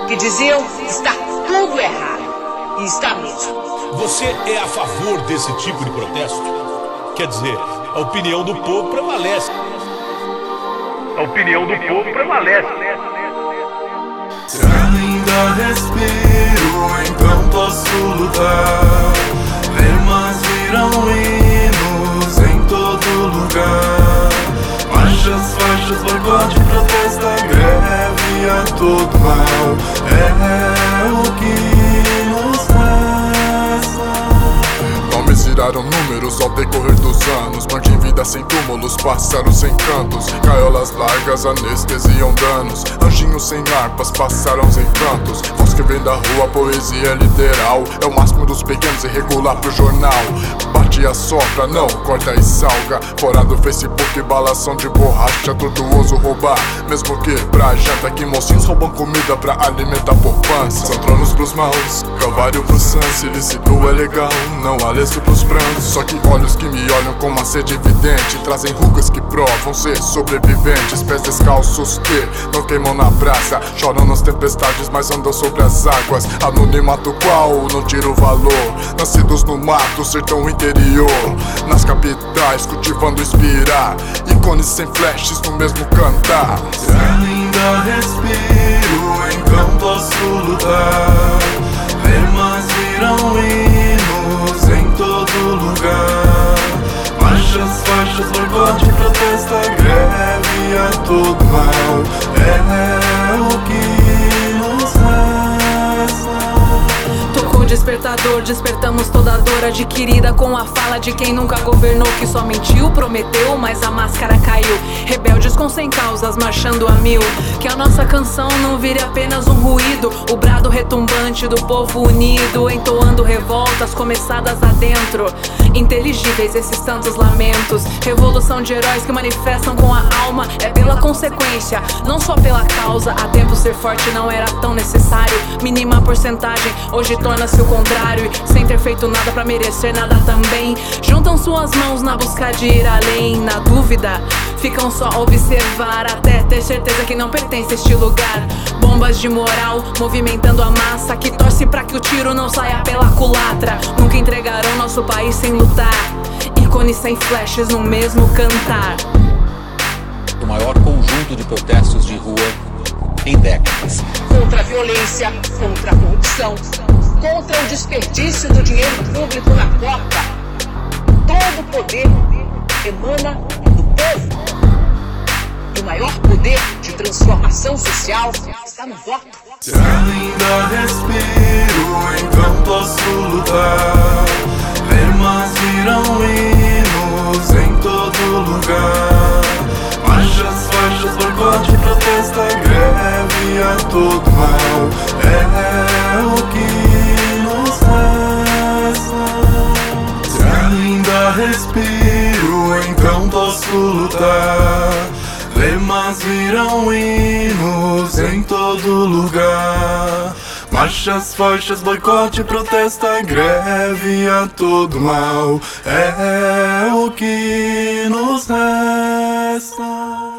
que diziam estar tudo errado. E está mesmo. Você é a favor desse tipo de protesto? Quer dizer, a opinião do povo prevalece. A opinião do povo prevalece. Se ainda respiro, então posso lutar. Lemas viram hinos em todo lugar. Marchas, faixas, boicote, protesta, greve a todo mal. É o que nos resta. Nomes viraram números ao decorrer dos anos. Morte em vida sem túmulos, pássaros sem cantos. Gaiolas largas anestesiam danos. Anjinhos sem harpas passaram os encantos. Voz que vem da rua, poesia literal. É o máximo dos pequenos e regular pro jornal. Bate e assopra, não, corta e salga. Fora do Facebook, balação de borracha. Tortuoso roubar, mesmo que pra janta. Que mocinhos roubam comida pra alimentar poupança. São tronos pros maus, calvário pro sans. Ilícito é legal, não há leço pros prantos. Só que olhos que me olham com uma sede evidente trazem rugas que provam ser sobreviventes. Pés descalços que não queimam na praça. Choram nas tempestades, mas andam sobre as águas. Anonimato qual não tira o valor. Nascidos no mato, sertão interior. Nas capitais, cultivando inspirar. Ícones sem flashes no mesmo cantar. Se ainda respiro, então posso lutar. Lemas viram hinos em todo lugar. Marchas, faixas, boicote, protesta, greve a todo mal. É o que nos resta. Tocou o despertador, despertamos toda a dor adquirida com a fala de quem nunca governou, que só mentiu, prometeu, mas a máscara caiu. Rebeldes com sem causas, marchando a mil. Que a nossa canção não vire apenas um ruído, o brado retumbante do povo unido, entoando revoltas começadas adentro. Inteligíveis esses tantos lamentos. Revolução de heróis que manifestam com a alma. É pela consequência, não só pela causa. Há tempo ser forte não era tão necessário. Mínima porcentagem, hoje torna-se o contrário. E sem ter feito nada pra merecer nada também, juntam suas mãos na busca de ir além. Na dúvida, ficam só a observar, até ter certeza que não pertence a este lugar. Bombas de moral, movimentando a massa, que torce pra que o tiro não saia pela culatra. Nunca entregarão nosso país sem lutar. Ícones sem flashes no mesmo cantar. O maior conjunto de protestos de rua em décadas. Contra a violência, contra a corrupção, contra o desperdício do dinheiro público na Copa. Todo o poder emana do povo. E o maior poder de transformação social está no voto. Se ainda respiro, então posso lutar. Lemas viram hinos em todo lugar. Marchas, faixas, boicote, protesta, greve a todo mal. É o que nos resta. Se ainda respiro, então posso lutar. Lemas viram hinos em todo lugar. Marchas, faixas, boicote, protesta, greve a todo mal. É o que nos resta.